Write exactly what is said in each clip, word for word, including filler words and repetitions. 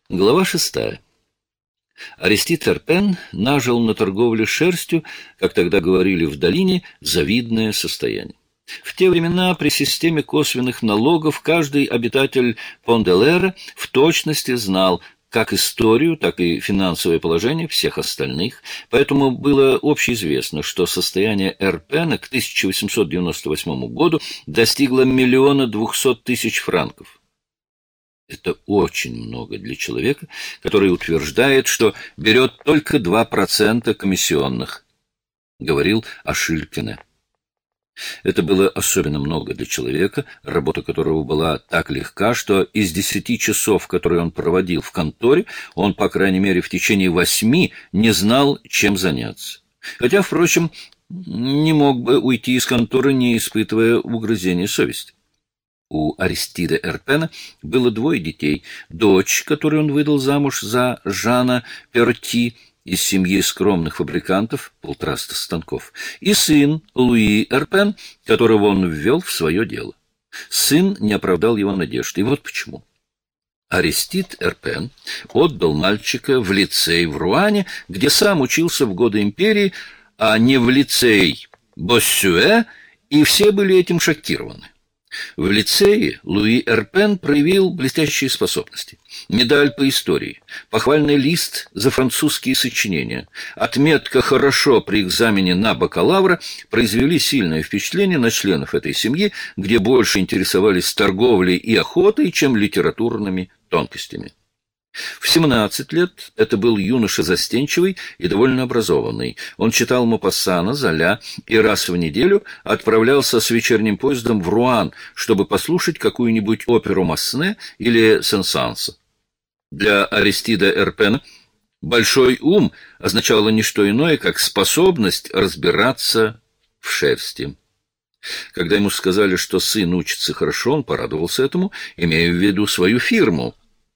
Глава шестая. Арестит Эрпен нажил на торговле шерстью, как тогда говорили в долине, завидное состояние. В те времена при системе косвенных налогов каждый обитатель Пон-де-Лера в точности знал как историю, так и финансовое положение всех остальных, поэтому было общеизвестно, что состояние Эрпена к тысяча восемьсот девяносто восьмому году достигло миллиона двухсот тысяч франков. Это очень много для человека, который утверждает, что берет только два процента комиссионных, говорил Ашилькине. Это было особенно много для человека, работа которого была так легка, что из десяти часов, которые он проводил в конторе, он, по крайней мере, в течение восьми не знал, чем заняться. Хотя, впрочем, не мог бы уйти из конторы, не испытывая угрызения совести. У Аристида Эрпена было двое детей. Дочь, которую он выдал замуж за Жана Перти из семьи скромных фабрикантов, полтораста станков, и сын Луи Эрпен, которого он ввел в свое дело. Сын не оправдал его надежд, и вот почему. Арестид Эрпен отдал мальчика в лицей в Руане, где сам учился в годы империи, а не в лицей Боссюэ, и все были этим шокированы. В лицее Луи Эрпен проявил блестящие способности. Медаль по истории, похвальный лист за французские сочинения, отметка «хорошо» при экзамене на бакалавра произвели сильное впечатление на членов этой семьи, где больше интересовались торговлей и охотой, чем литературными тонкостями. В семнадцать лет это был юноша застенчивый и довольно образованный. Он читал Мопассана, Золя и раз в неделю отправлялся с вечерним поездом в Руан, чтобы послушать какую-нибудь оперу Масне или Сен-Санса. Для Аристида Эрпена большой ум означало не что иное, как способность разбираться в шерсти. Когда ему сказали, что сын учится хорошо, он порадовался этому, имея в виду свою фирму.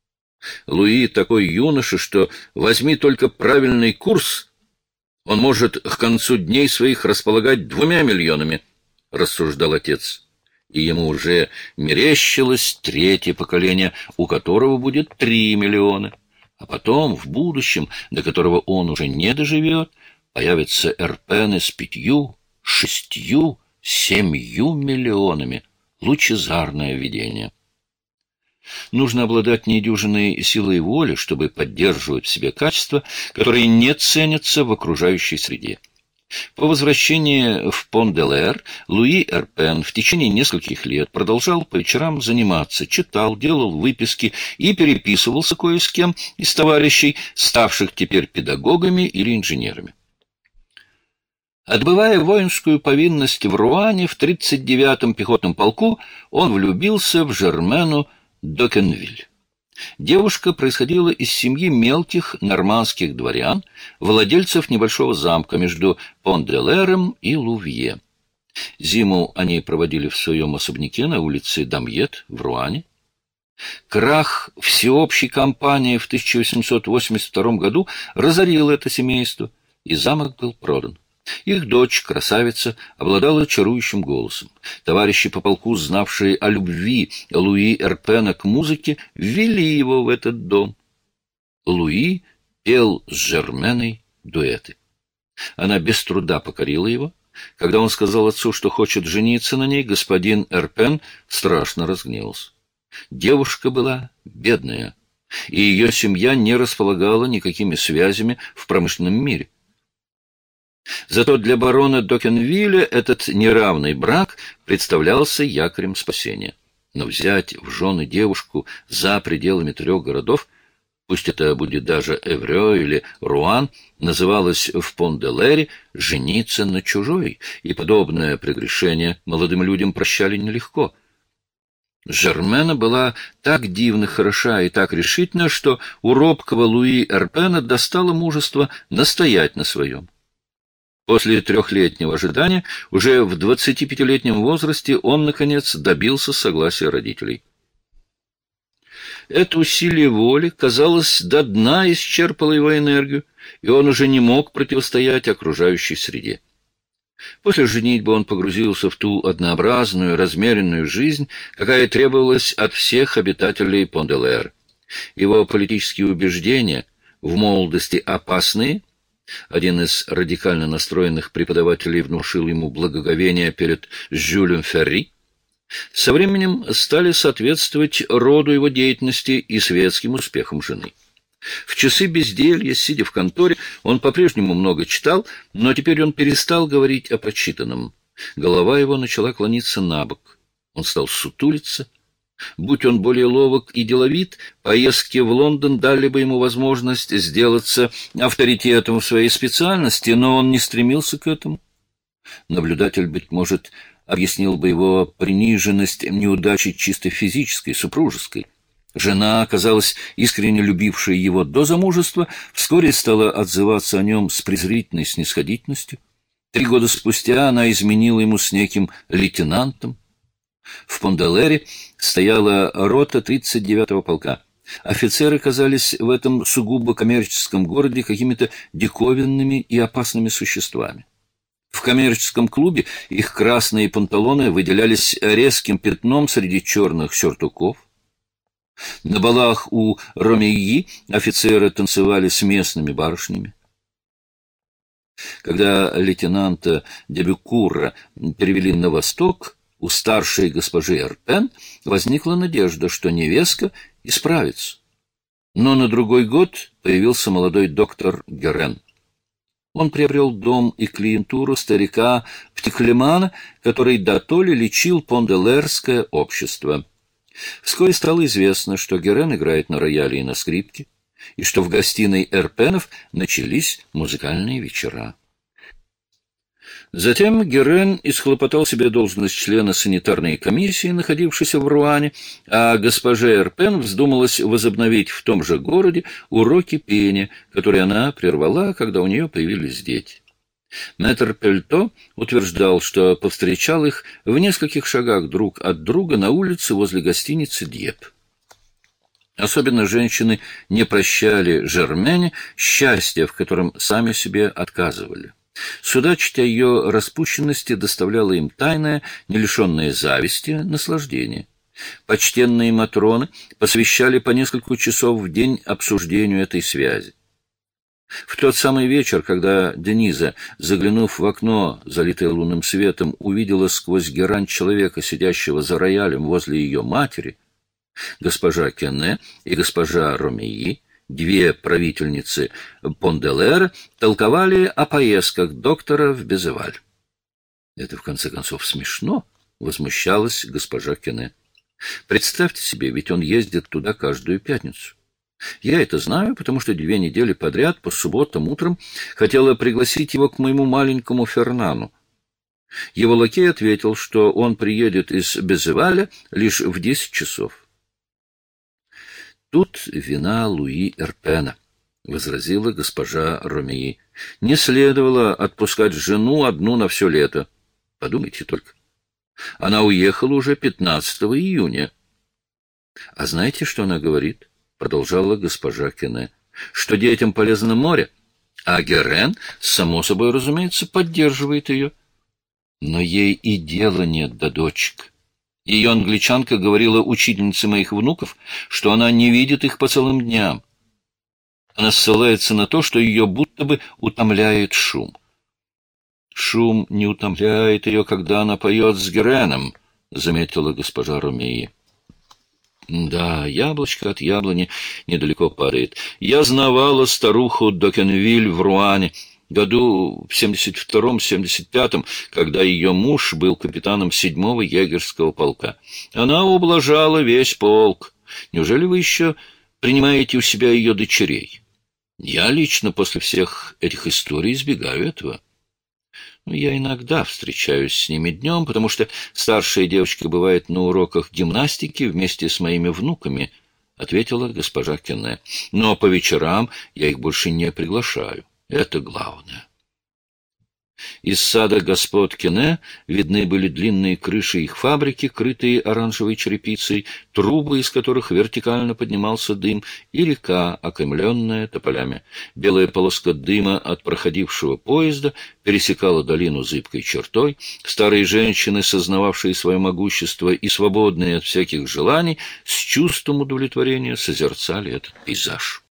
Луи такой юноша, что возьми только правильный курс, он может к концу дней своих располагать двумя миллионами, — рассуждал отец. И ему уже мерещилось третье поколение, у которого будет три миллиона. А потом, в будущем, до которого он уже не доживет, появятся Эрпены с пятью, шестью, семью миллионами. Лучезарное видение. Нужно обладать недюжинной силой воли, чтобы поддерживать в себе качества, которые не ценятся в окружающей среде. По возвращении в Пон-де-Лер Луи Эрпен в течение нескольких лет продолжал по вечерам заниматься, читал, делал выписки и переписывался кое с кем из товарищей, ставших теперь педагогами или инженерами. Отбывая воинскую повинность в Руане в тридцать девятом пехотном полку, он влюбился в Жермену Докенвиль. Девушка происходила из семьи мелких нормандских дворян, владельцев небольшого замка между Пон-де-Лером и Лувье. Зиму они проводили в своем особняке на улице Дамьет в Руане. Крах всеобщей кампании в тысяча восемьсот восемьдесят втором году разорил это семейство, и замок был продан. Их дочь, красавица, обладала чарующим голосом. Товарищи по полку, знавшие о любви Луи Эрпена к музыке, ввели его в этот дом. Луи пел с Жерменой дуэты. Она без труда покорила его. Когда он сказал отцу, что хочет жениться на ней, господин Эрпен страшно разгневался. Девушка была бедная, и ее семья не располагала никакими связями в промышленном мире. Зато для барона Докенвиля этот неравный брак представлялся якорем спасения. Но взять в жены девушку за пределами трех городов, пусть это будет даже Эврё или Руан, называлось в Пон-де-Лере «жениться на чужой», и подобное прегрешение молодым людям прощали нелегко. Жермена была так дивно хороша и так решительна, что у робкого Луи Эрпена достало мужество настоять на своем. После трехлетнего ожидания, уже в двадцатипятилетнем возрасте, он, наконец, добился согласия родителей. Это усилие воли, казалось, до дна исчерпало его энергию, и он уже не мог противостоять окружающей среде. После женитьбы он погрузился в ту однообразную, размеренную жизнь, какая требовалась от всех обитателей Пон-де-Лер. Его политические убеждения, в молодости опасные, один из радикально настроенных преподавателей внушил ему благоговение перед Жюлем Ферри, со временем стали соответствовать роду его деятельности и светским успехам жены. В часы безделья, сидя в конторе, он по-прежнему много читал, но теперь он перестал говорить о прочитанном. Голова его начала клониться на бок. Он стал сутулиться. Будь он более ловок и деловит, поездки в Лондон дали бы ему возможность сделаться авторитетом в своей специальности, но он не стремился к этому. Наблюдатель, быть может, объяснил бы его приниженность неудачей чисто физической, супружеской. Жена, оказалась искренне любившая его до замужества, вскоре стала отзываться о нем с презрительной снисходительностью. Три года спустя она изменила ему с неким лейтенантом. В Понделере стояла рота тридцать девятого полка. Офицеры казались в этом сугубо коммерческом городе какими-то диковинными и опасными существами. В коммерческом клубе их красные панталоны выделялись резким пятном среди черных сюртуков. На балах у Ромеи офицеры танцевали с местными барышнями. Когда лейтенанта Дебюкура перевели на восток, у старшей госпожи Эрпен возникла надежда, что невестка исправится. Но на другой год появился молодой доктор Герен. Он приобрел дом и клиентуру старика Птихлемана, который дотоле лечил понделерское общество. Вскоре стало известно, что Герен играет на рояле и на скрипке, и что в гостиной Эрпенов начались музыкальные вечера. Затем Герен исхлопотал себе должность члена санитарной комиссии, находившейся в Руане, а госпоже Эрпен вздумалось возобновить в том же городе уроки пения, которые она прервала, когда у нее появились дети. Мэтр Пельто утверждал, что повстречал их в нескольких шагах друг от друга на улице возле гостиницы «Дьеп». Особенно женщины не прощали Жермене счастья, в котором сами себе отказывали. Судачить о ее распущенности доставляло им тайное, не лишенное зависти, наслаждение. Почтенные матроны посвящали по несколько часов в день обсуждению этой связи. В тот самый вечер, когда Дениза, заглянув в окно, залитое лунным светом, увидела сквозь герань человека, сидящего за роялем возле ее матери, госпожа Кенне и госпожа Ромеи, две правительницы Понделера, толковали о поездках доктора в Безеваль. «Это, в конце концов, смешно», — возмущалась госпожа Кенне. «Представьте себе, ведь он ездит туда каждую пятницу. Я это знаю, потому что две недели подряд по субботам утром хотела пригласить его к моему маленькому Фернану. Его лакей ответил, что он приедет из Безеваля лишь в десять часов. «Тут вина Луи Эрпена», — возразила госпожа Ромеи. «Не следовало отпускать жену одну на все лето. Подумайте только. Она уехала уже пятнадцатого июня». «А знаете, что она говорит?» — продолжала госпожа Кенне. «Что детям полезно море, а Герен, само собой разумеется, поддерживает ее. Но ей и дела нет до дочек. Ее англичанка говорила учительнице моих внуков, что она не видит их по целым дням. Она ссылается на то, что ее будто бы утомляет шум. Шум не утомляет ее, когда она поет с Гереном, — заметила госпожа Ромеи. Да, яблочко от яблони недалеко падает. Я знавала старуху Докенвиль в Руане, году в семьдесят втором — семьдесят пятом, когда ее муж был капитаном седьмого егерского полка. Она ублажала весь полк. Неужели вы еще принимаете у себя ее дочерей? Я лично после всех этих историй избегаю этого. Но я иногда встречаюсь с ними днем, потому что старшая девочка бывает на уроках гимнастики вместе с моими внуками, — ответила госпожа Кенне. Но по вечерам я их больше не приглашаю. Это главное. Из сада господ Кене видны были длинные крыши их фабрики, крытые оранжевой черепицей, трубы, из которых вертикально поднимался дым, и река, окаймленная тополями. Белая полоска дыма от проходившего поезда пересекала долину зыбкой чертой. Старые женщины, сознававшие свое могущество и свободные от всяких желаний, с чувством удовлетворения созерцали этот пейзаж.